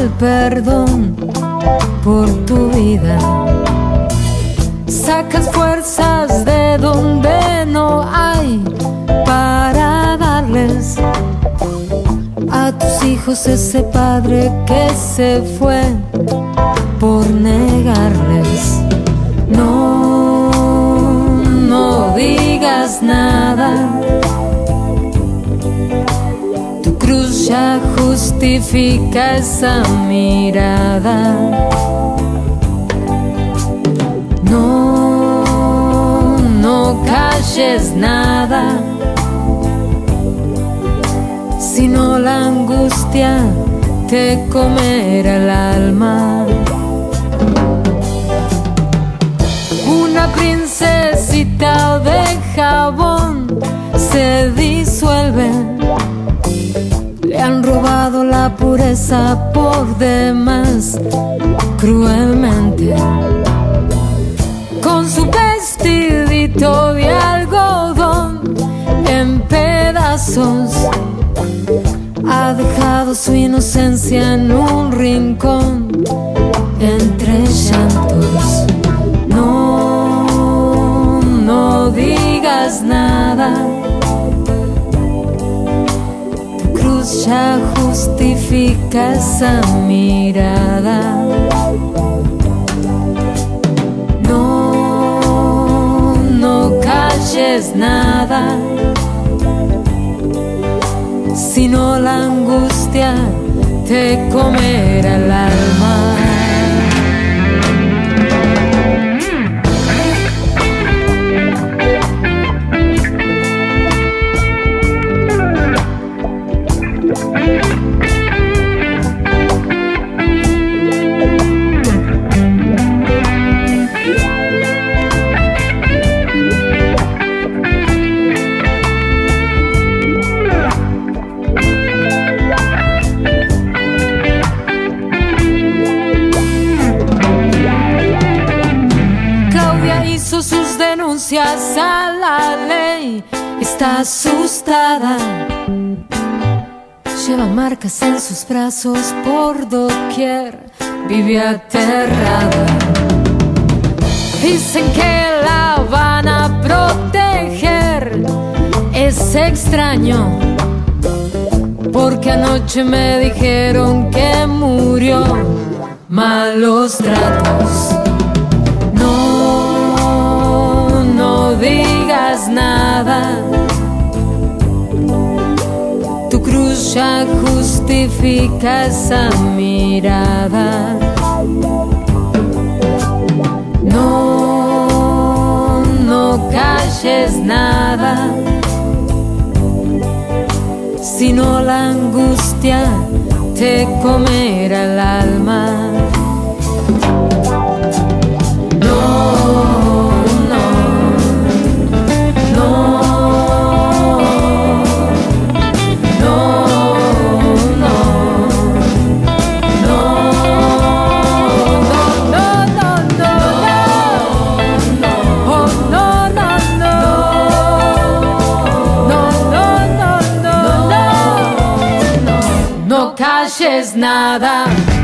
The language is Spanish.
el perdón por tu vida. Sacas fuerzas de donde no hay para darles a tus hijos ese padre que se fue por negarles. No digas nada, tu cruz ya justifica esa mirada. No calles nada, sino la angustia te comerá el alma. Una princesita de jabón se disuelve, le han robado la pureza por demás, cruelmente. Con su vestidito de algodón en pedazos, ha dejado su inocencia en un rincón entre llantos. No digas nada, tu cruz ya justifica esa mirada. No calles nada, sino la angustia te comerá el alma. Hizo sus denuncias a la ley, está asustada, lleva marcas en sus brazos por doquier, vive aterrada. Dicen que la van a proteger, es extraño, porque anoche me dijeron que murió, malos tratos. No digas nada, tu cruz ya justifica esa mirada. No calles nada, sino la angustia te comerá el alma. No calles nada.